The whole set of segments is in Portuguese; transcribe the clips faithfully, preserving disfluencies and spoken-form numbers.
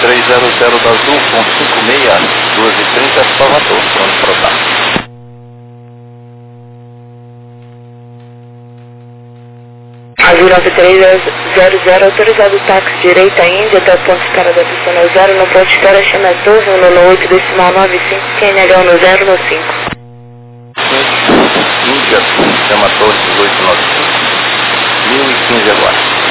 três zero zero da Azul com cinco seis, duas e trinta, Salvador, pronto para dar. Azul nove três zero zero, autorizado o táxi direita Índia até o ponto de espera da pista no zero, no ponto de espera chama a torre, no no oito decimal nove cinco, Q N H no zero no cinco. Índia, chama a torre dezoito nove cinco, mil e quinze agora.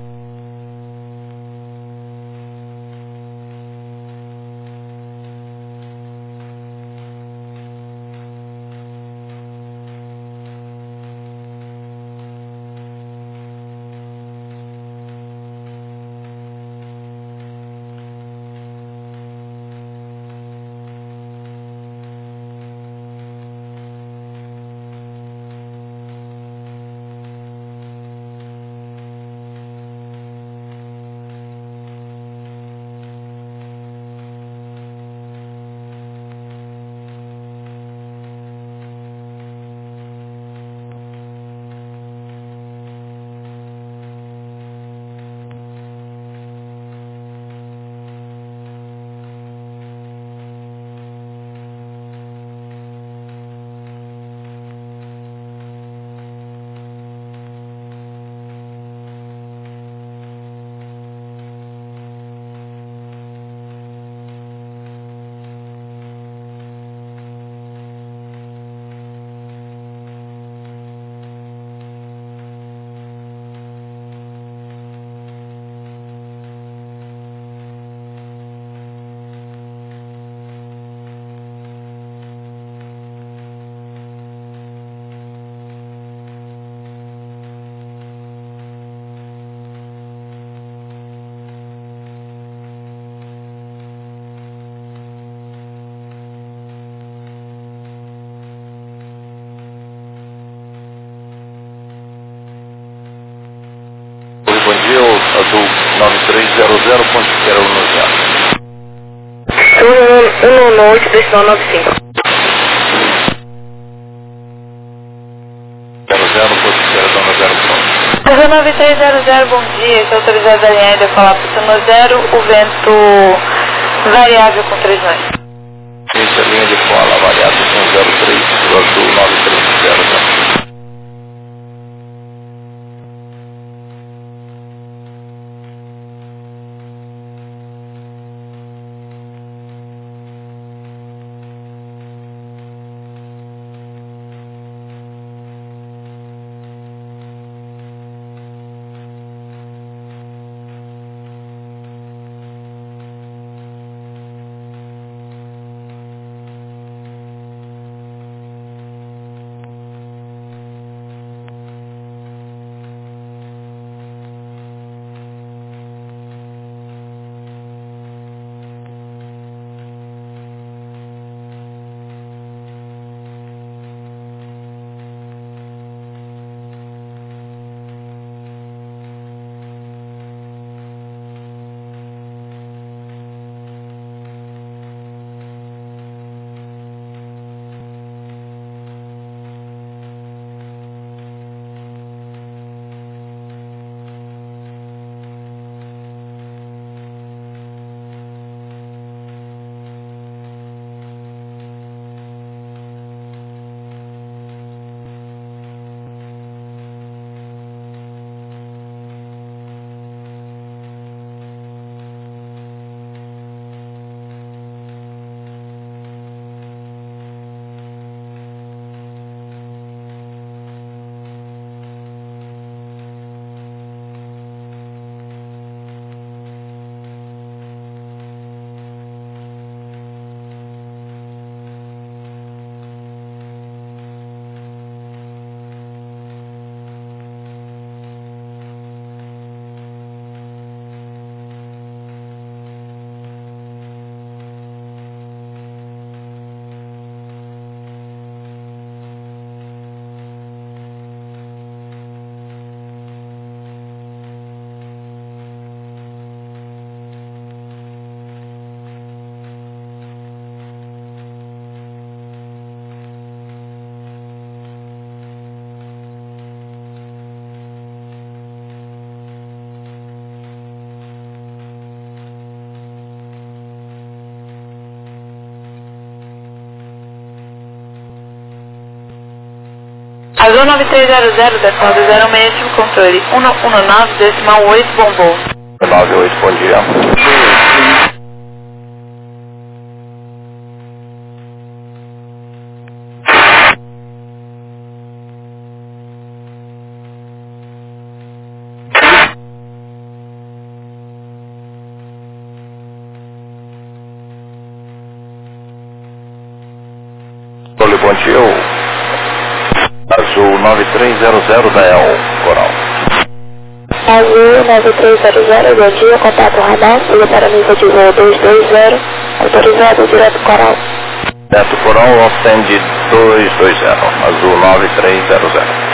Bom dia, Azul nove três zero zero, ponto de espera no zero. um no oito decimal nove cinco. zero zero, ponto de espera no zero, pronto. Azul nove três zero zero, bom dia, estou autorizado a linha aérea a falar para o no zero, o vento variável com três nós. Essa linha de fala variável com zero três, Azul nove três zero zero. Azul nove três zero zero, decimal do zero seis, tive controle. um um nove, decimal oito, bombom. nove oito, bom dia. Olha, bom dia. Azul nove três zero zero da E L, Coral. Azul nove três zero zero, bom dia, contato radar, liga para a nível de voo dois dois zero, autorizado direto Coral. Direto Coral, offend dois dois zero, Azul nove três zero zero.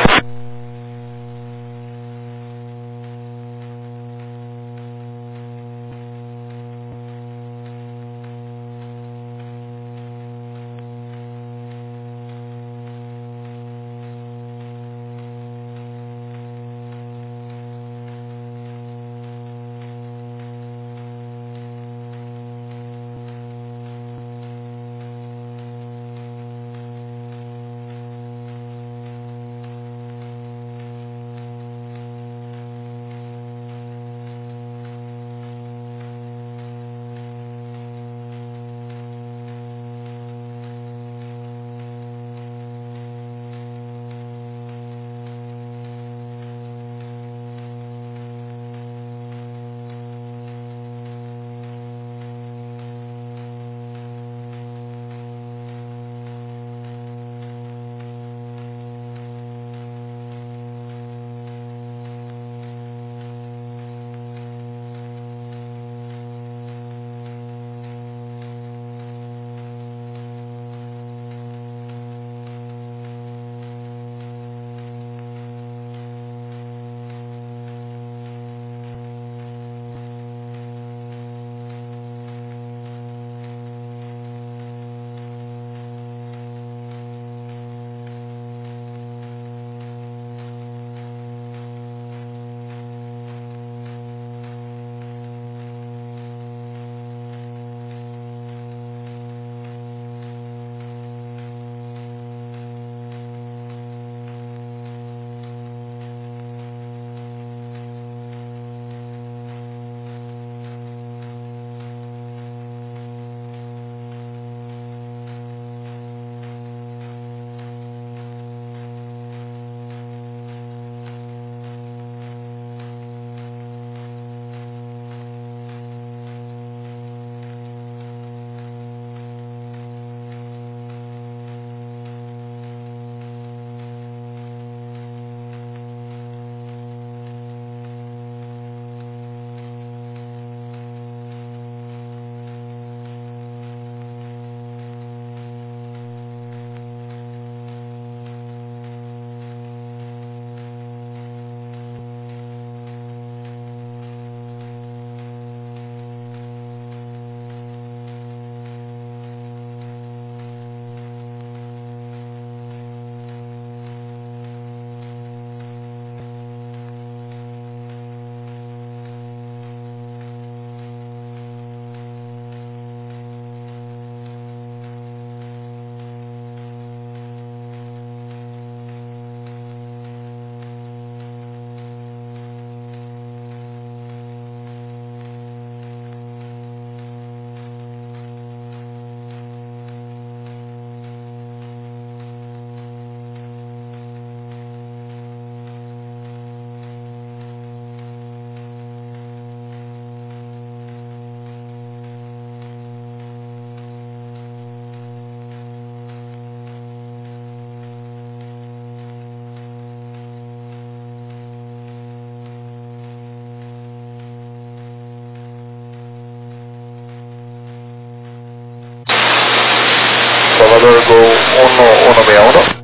Salvador Gol um um seis um.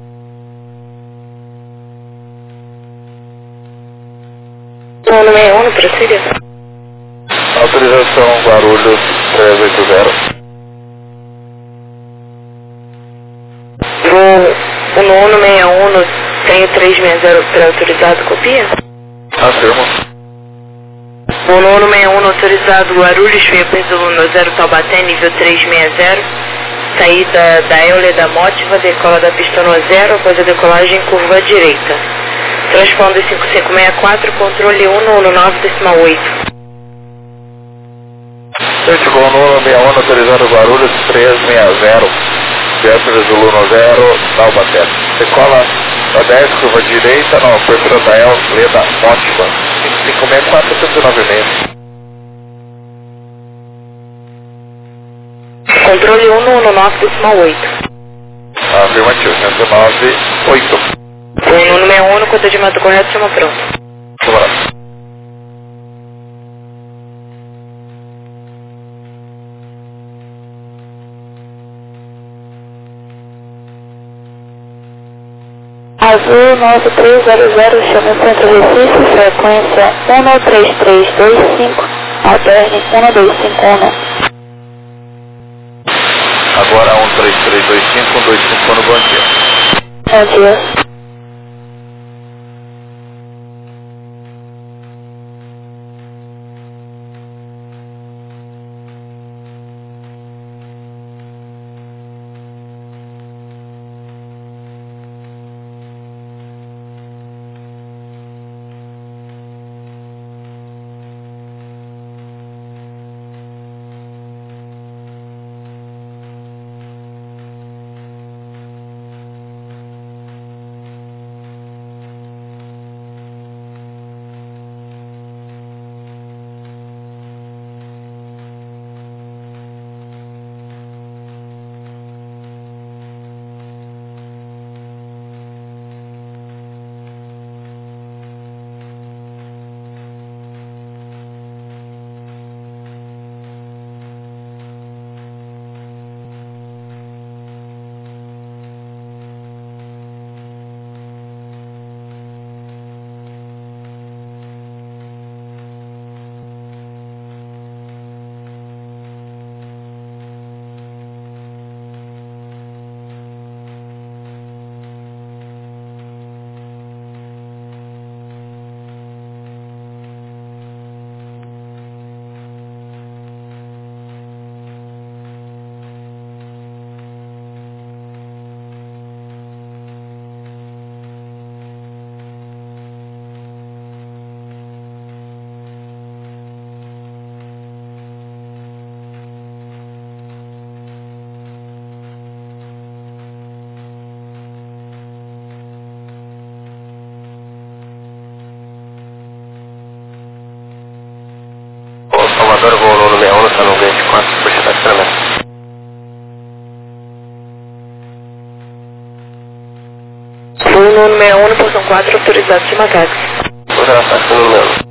um seis um, prossiga. Autorização Guarulhos trezentos e oitenta. Voo um um seis um, tenho trezentos e sessenta pré-autorizado, copia? Afirmo. Voo um um seis um autorizado Guarulhos, via Peso zero Taubaté, nível trezentos e sessenta. Saída da Euler da Mótiva, decola da pista no zero, após a decolagem curva à direita. Transponder cinco cinco seis quatro, controle um no nove decimal oito. Chegou no um seis um, autorizado Guarulhos três seis zero, Vietnam Zulu no zero, Taubaté. Decola da dez, curva à direita, na abertura da Euler da Mótiva, cinco cinco seis quatro, cento e nove seis. Controle um no nove decimal oito. Afirmativo, cento e nove oito. O Nuno sessenta e um, no atendimento correto, chama pronto. Sobrado. Azul nove três zero zero, chama o Centro Recife, frequência um três três dois cinco, alterne um dois cinco um. Agora um três três dois cinco, um dois cinco no bom dia. Bom dia. Salvador, voo no sessenta e um, salão vinte e quatro, puxa da câmera. Voo no sessenta e um, no portão quatro, autorizado, chama táxi. Vou dar táxi no meu.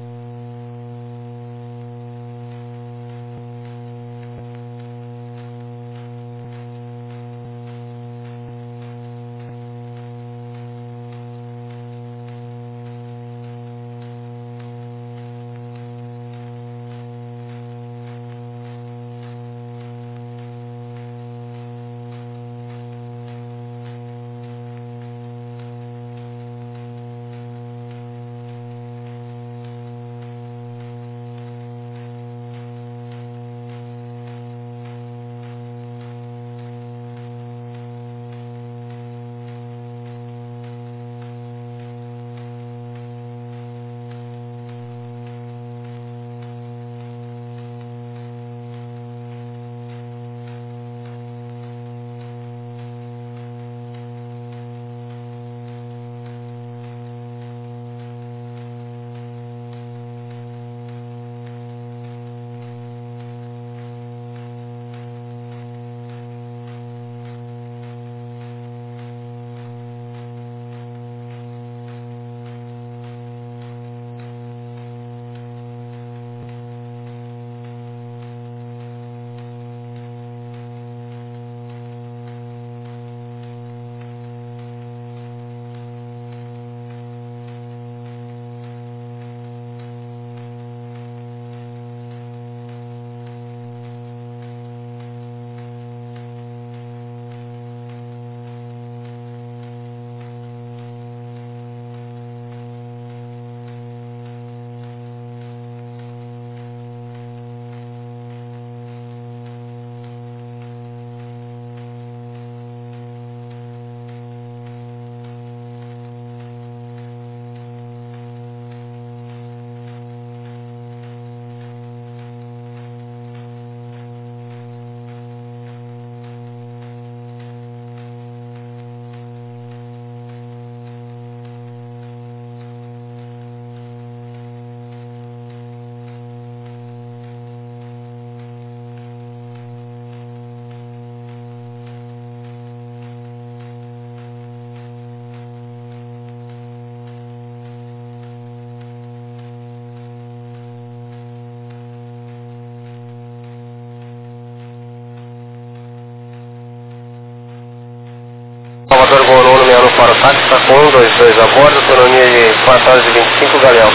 Salvador Gol um meia um para o táxi, está com um dois dois a bordo, autonomia de quatro horas e vinte e cinco, Galeão.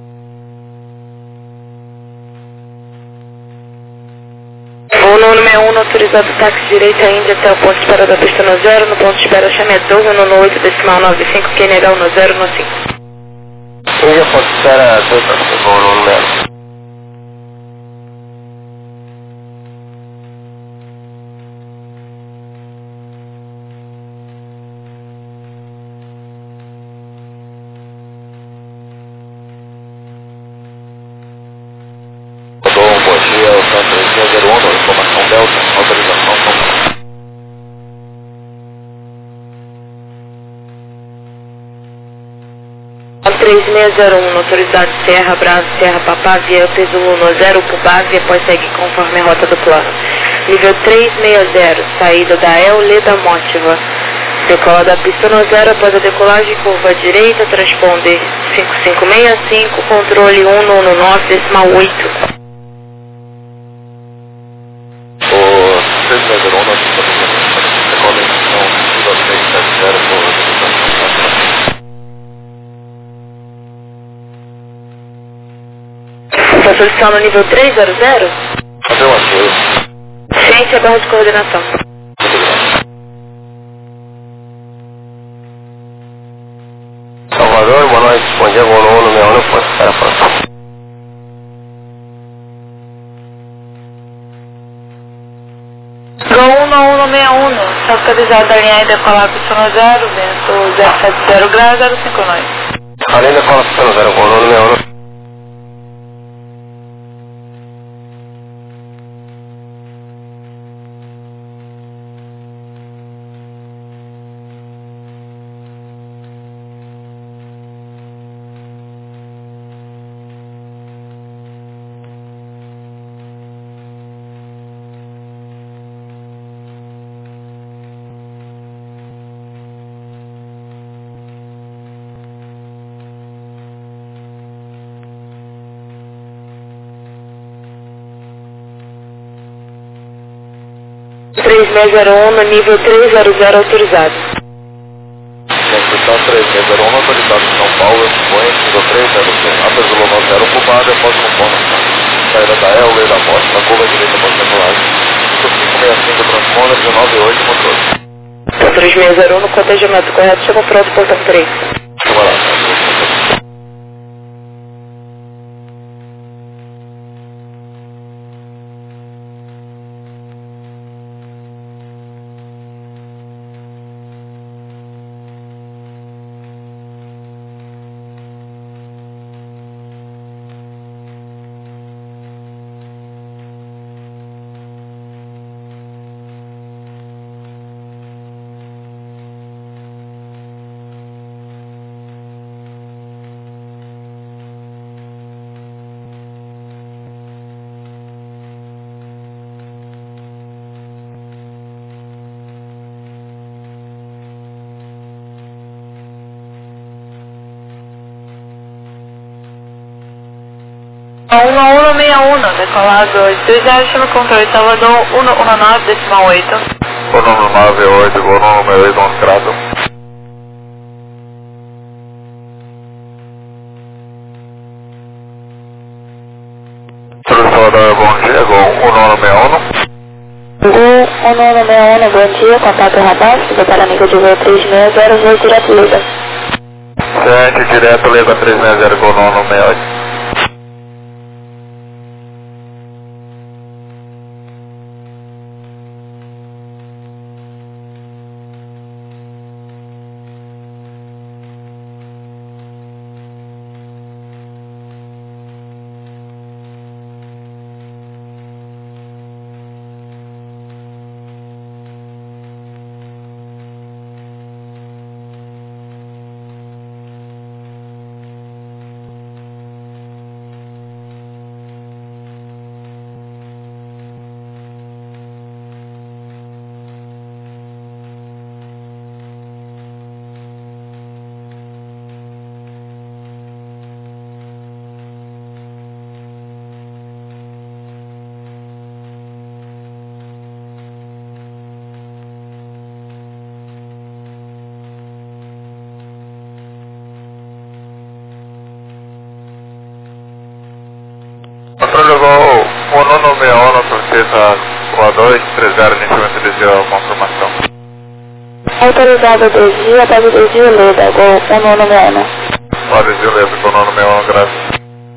Voo nono meia um, autorizado táxi direita Índia até o ponto de parada da pista no zero, no ponto de espera chame Torre, no oito decimal nove cinco, Q N H no zero, no cinco. Índia, ponto de espera, dois para Gol nono meia um. Bom dia, o São três seis zero um, informação Delta, autorização São três seis zero um, autorizado Serra, Bravo, Serra, Papá, via peso um zero, Pubase, após segue conforme a rota do plano. Nível três seis zero, saída da El Leda Mótiva. Decola da pista no zero, após a decolagem, curva direita, transponder cinco cinco seis cinco, controle um nove nove decimal oito. O três seis zero um, nós estamos fazendo conexão do seis sete zero por Está solicitando o nível três zero zero? Fazer um acordo. Ciência a barra de coordenação. Salvador, boa noite. Bom dia, Gol um, meia um, pode estar a próxima. Gol um um seis um, está localizado a linha e decolar pista no zero, vento zero sete zero graus, zero cinco nove. Além da cola pista no zero, Gol um, meia um. três seis zero um no nível três zero zero autorizado. Construção três seis zero um, autorizado em São Paulo, Expoente, nível três zero zero, Apesolo no zero, Pubase, após conformação. Saída da El, lei da morte, na curva direita, após decolagem. cinco cinco seis cinco, transponder, dezenove oito, controle. Então três seis zero um no cotejamento correto, chegou pronto, portão três. Chegou lá. um um seis um, decolado dois zero, chama controle Salvador um um nove decimal oito. Gol um nove oito, Gol um meia oito, um trato. Salvador, bom dia, Gol um nove seis um. Gol um nove seis um, bom dia, contato Radar, detalhe amigo de voo três seis zero, voo direto Leda. sete, direto Leda três seis zero, Gol um seis oito. um, francesa Rua dois, três zero, inicialmente desvio, confirmação. Autorizado desvio, base desvio Leda, Gol um nove um. Ó, desvio Leda, Gol um nove um, graças.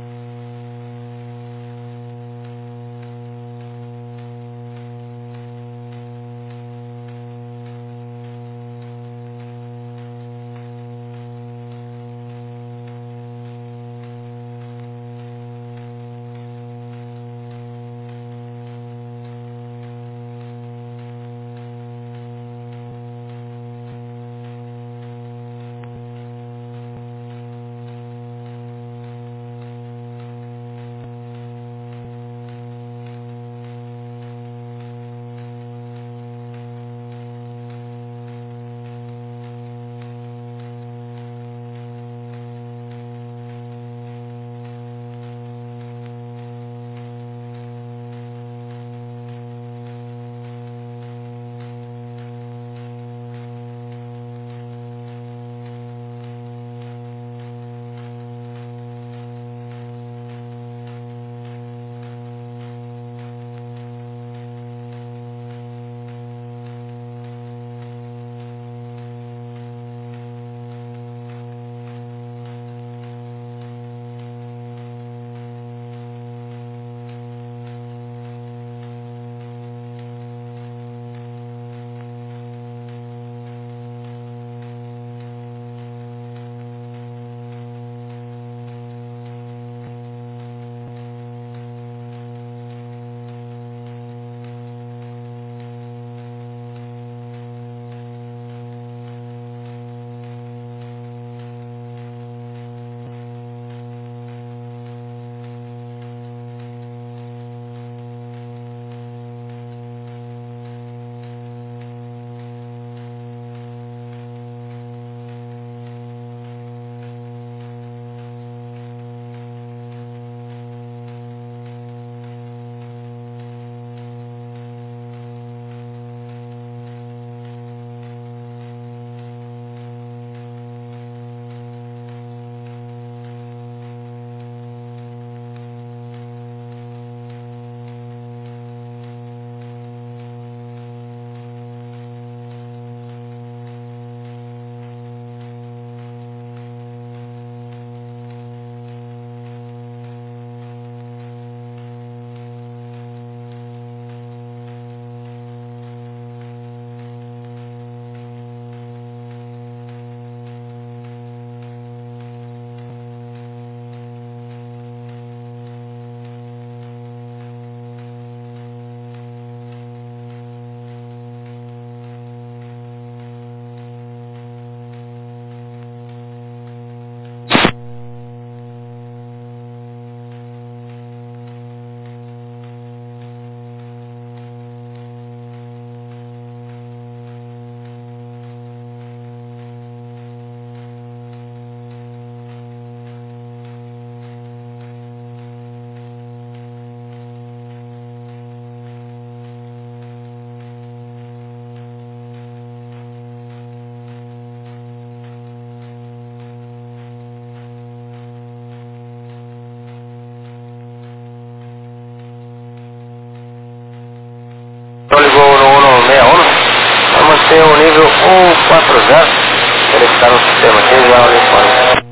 Tem o nível um quatro zero, ele está no sistema aqui, já o telefone.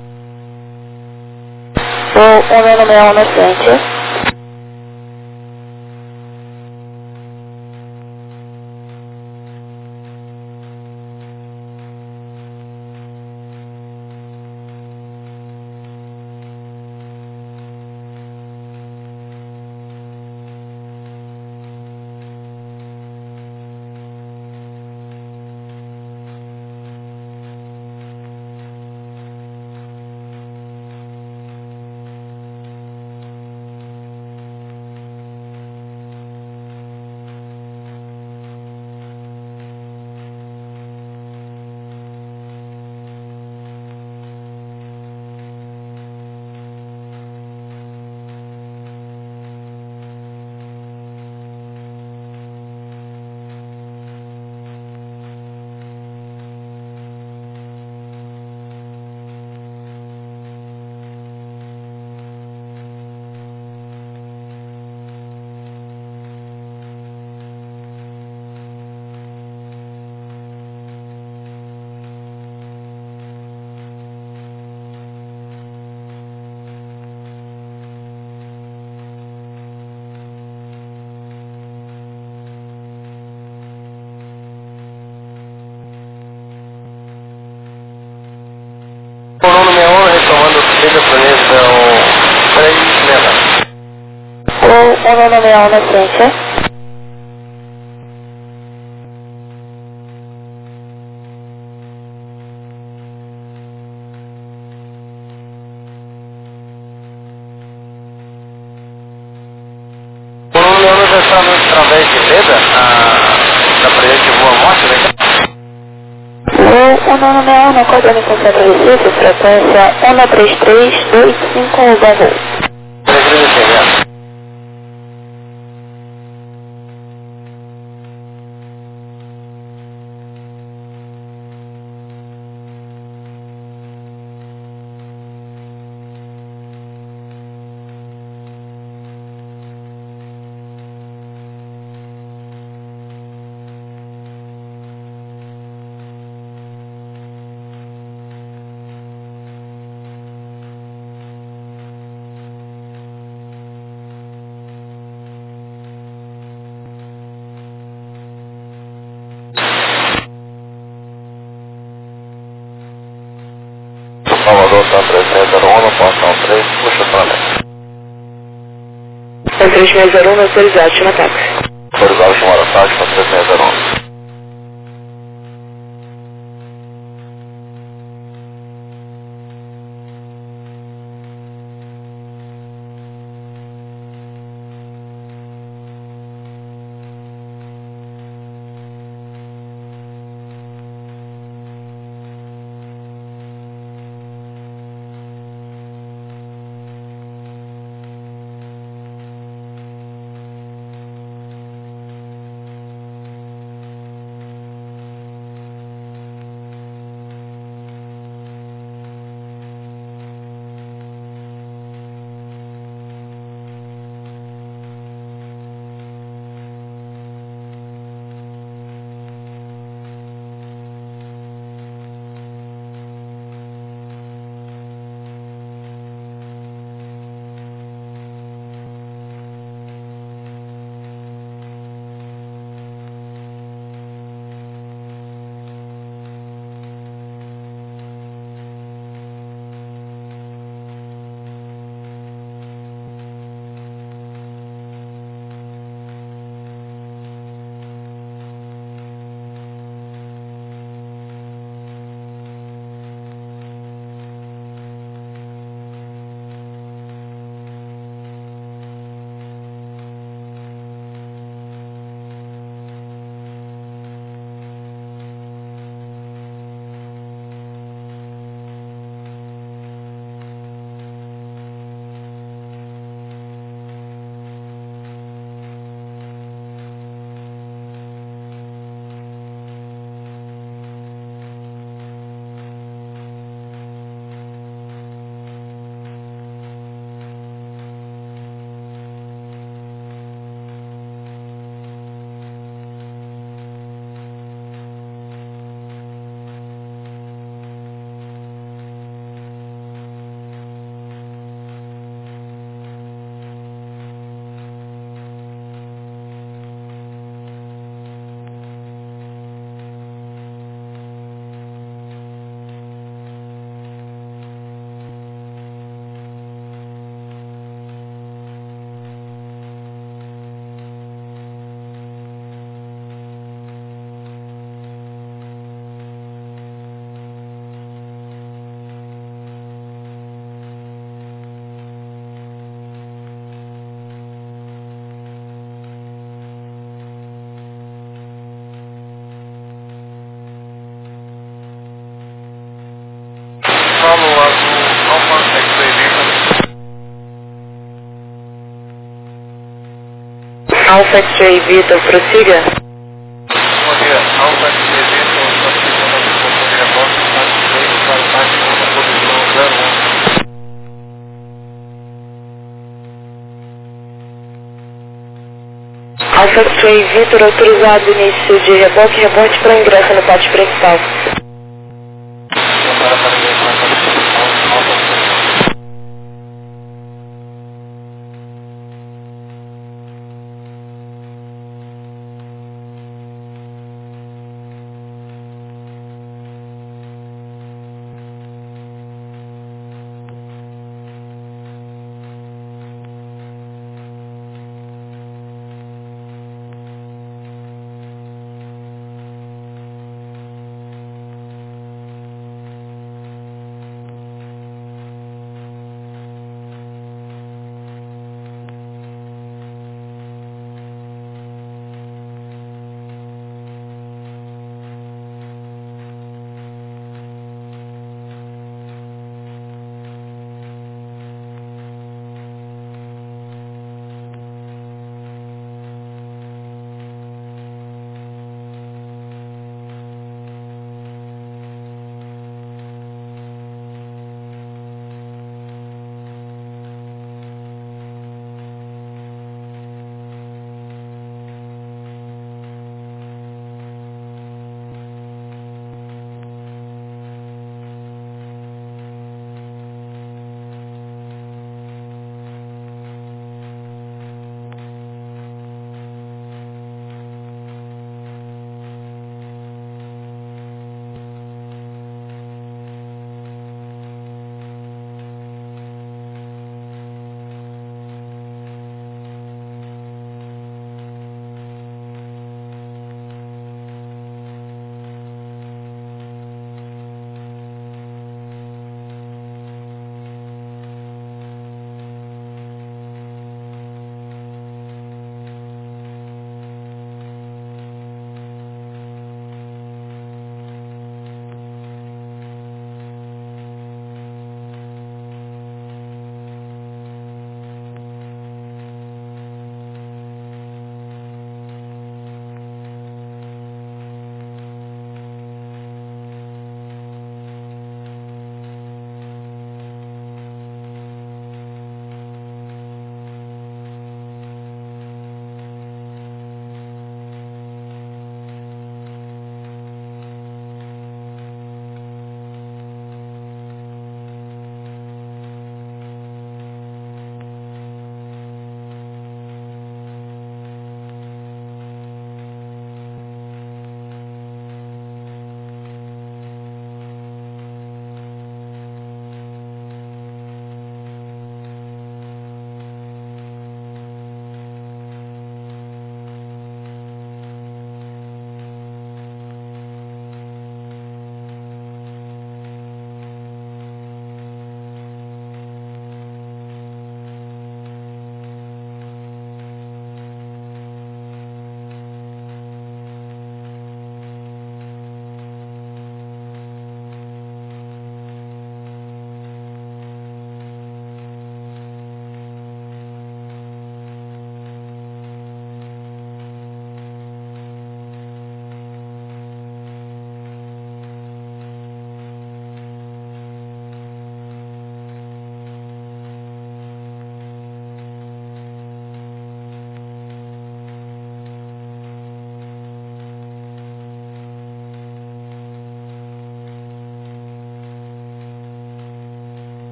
O um nove um no frente. Liga polícia um três meia. Ou um nove seis um na frente. O Leandro já está através de Leda, da projeto Boa Morte, né? O um nove seis um na coordenação Centro Recife, frequência um nove três três dois cinco um zero. Salvador, São três seis zero um, Poção três, puxa para mim. São três seis zero um, autorizado, chama táxi. Autorizado, chamar a Fátima, três seis zero um. Alpha X-Ray Vitor, prossiga. Bom dia, Alfa X-Ray Vitor, está chegando aqui com o rebote, está três para a parte uma posição zero um. Alpha X-Ray Vitor, autorizado início de rebote, rebote para ingresso no pátio principal. Para para ingressar para a posição Alfa.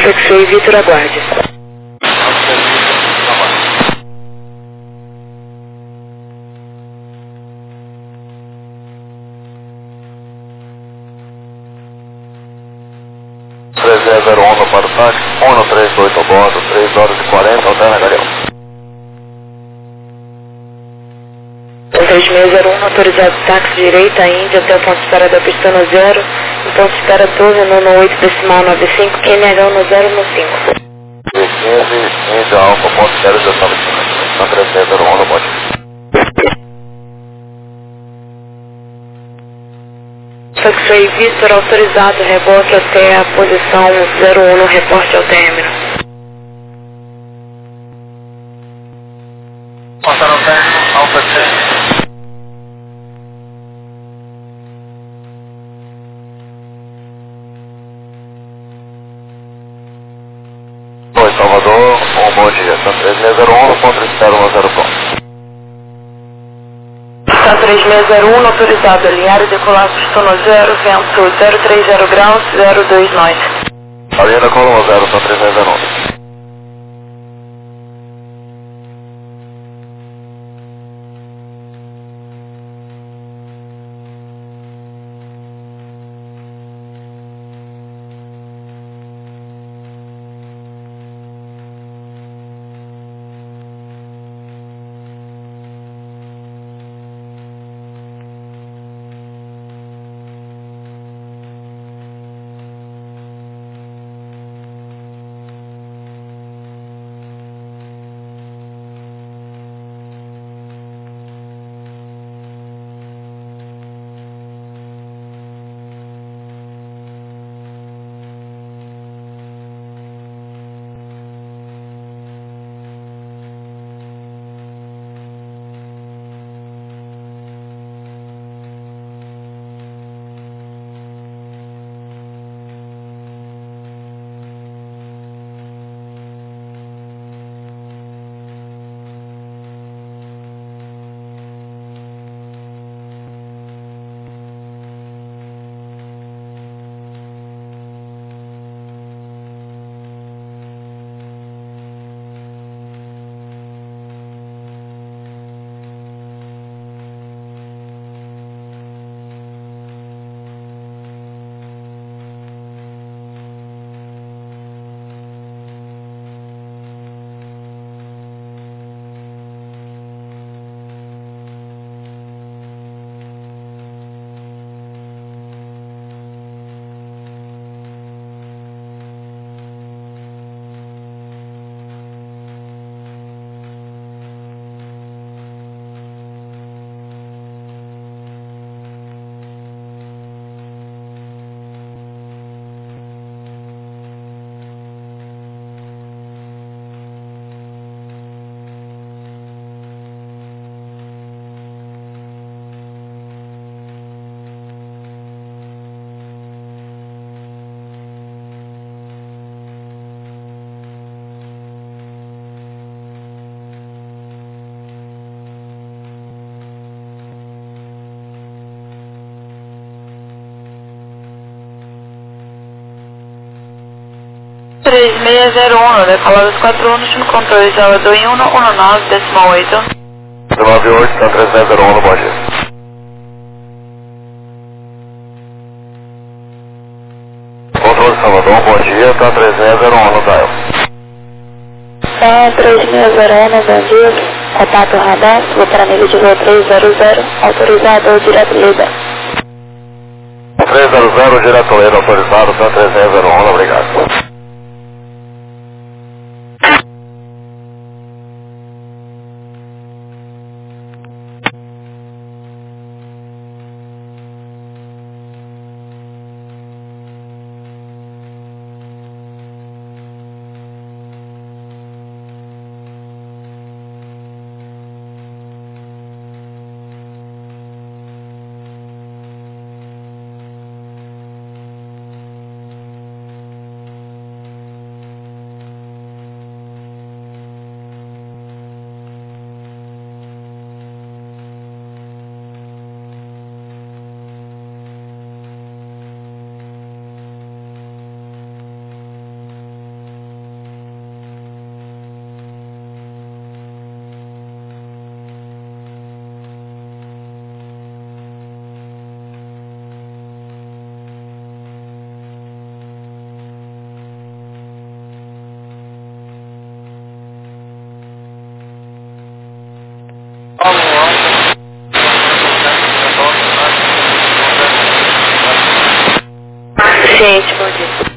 Fixei Vitor, aguarde. três zero zero um para o táxi, um três oito a bordo, três horas e quarenta, alterna Galeão. três seis zero um, autorizado táxi direita, Índia, até o ponto de espera da pista no zero, em ponto de espera doze, nono oito, decimal nove cinco, Q N H no zero no cinco. quinze, Índia, Alfa, ponto de espera dezenove cinco, três seis zero um, no bote. Fixei Vitor, autorizado, reboque até a posição zero um no reporte ao término. Passar ao término, Alfa seis. Oi, Salvador, um bom dia, São três seis zero um, ponto de espera um zero ponto. São três seis zero um, autorizado, alinhar e decolar pista no zero, vento zero três zero graus, zero dois nove. Alinha da coluna zero, São três seis zero um. três seis zero um, decolar os quatro um no controle de aula do um um nove, decimal oito. nove oito, São três seis zero um, no bom dia. Controle Salvador, bom dia, São três seis zero um, no dial. São três seis zero um, bom dia, contato radar, vou para nível de voo três zero zero, autorizado direto líder. três zero zero, direto líder, autorizado, São três seis zero um, obrigado. Suficiente, bom dia.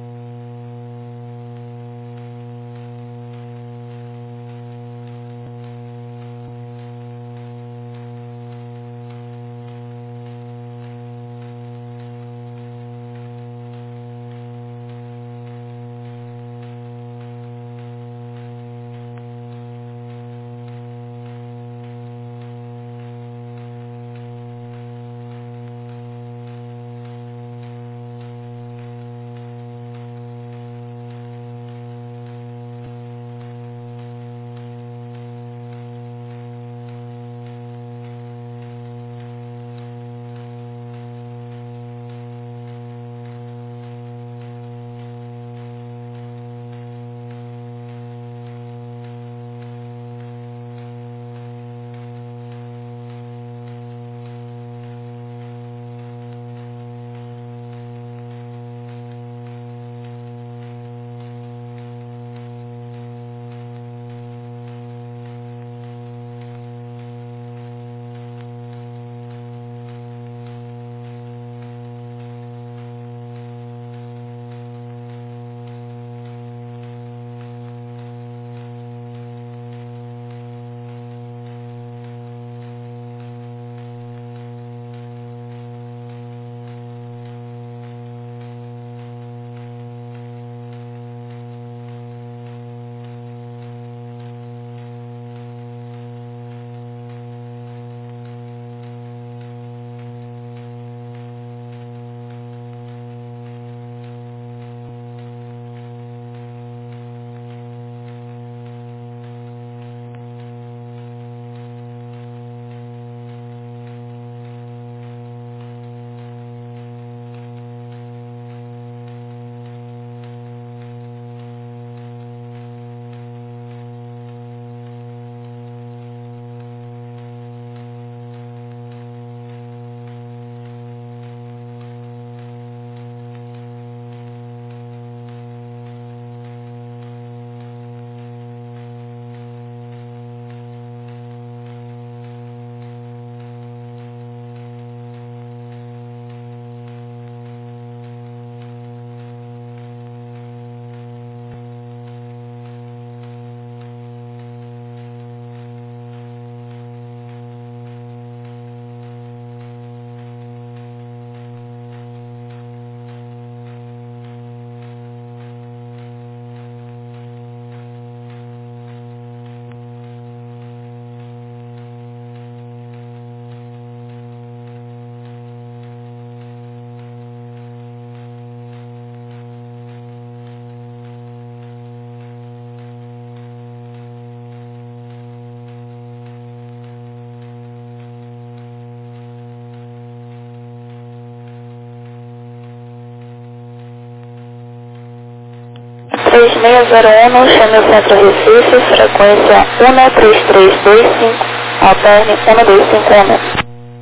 três seis zero um, chame o Centro Recife, frequência um três três dois cinco, alterne um dois cinco um.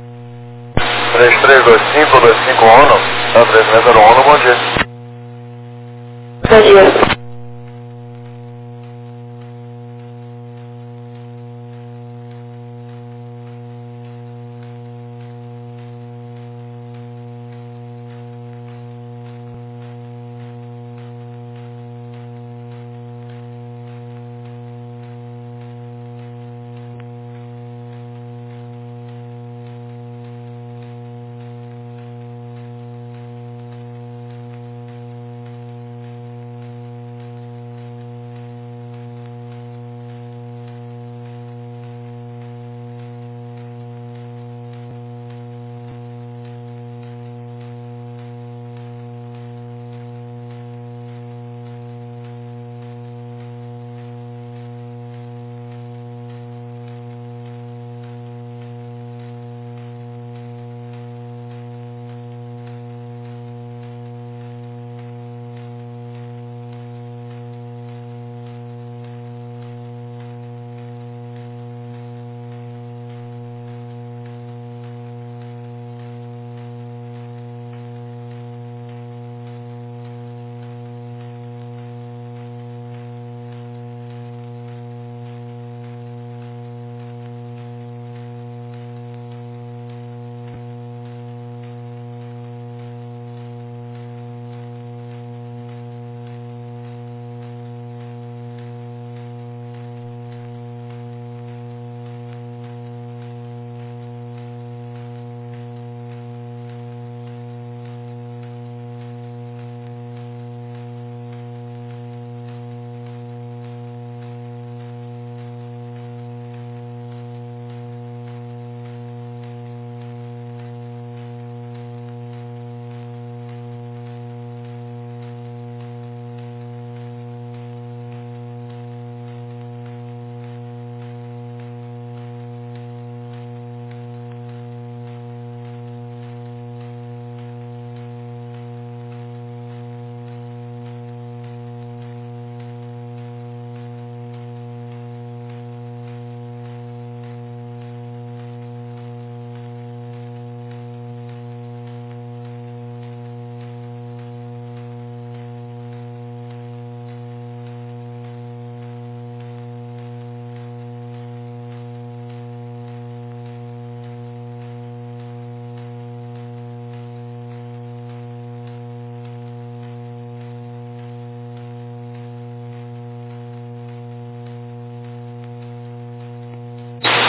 três três dois cinco, dois cinco um, tá, três seis zero um, bom dia. Bom dia.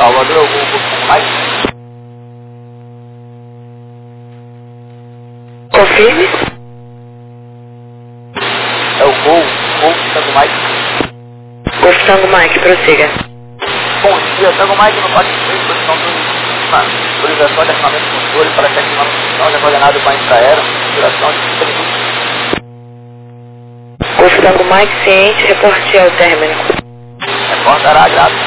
Salvador, eu vou, vou mais. Confirme. É o Gol, Gol Tango Mike. Golf Tango Mike, prossiga. Bom dia, Tango Mike no quatro três, posição do autorização de armamento de controle para que ativando a função já coordenado para infraero, duração de trinta minutos. Golf Tango Mike, ciente, reporte ao término. Reportará, grato.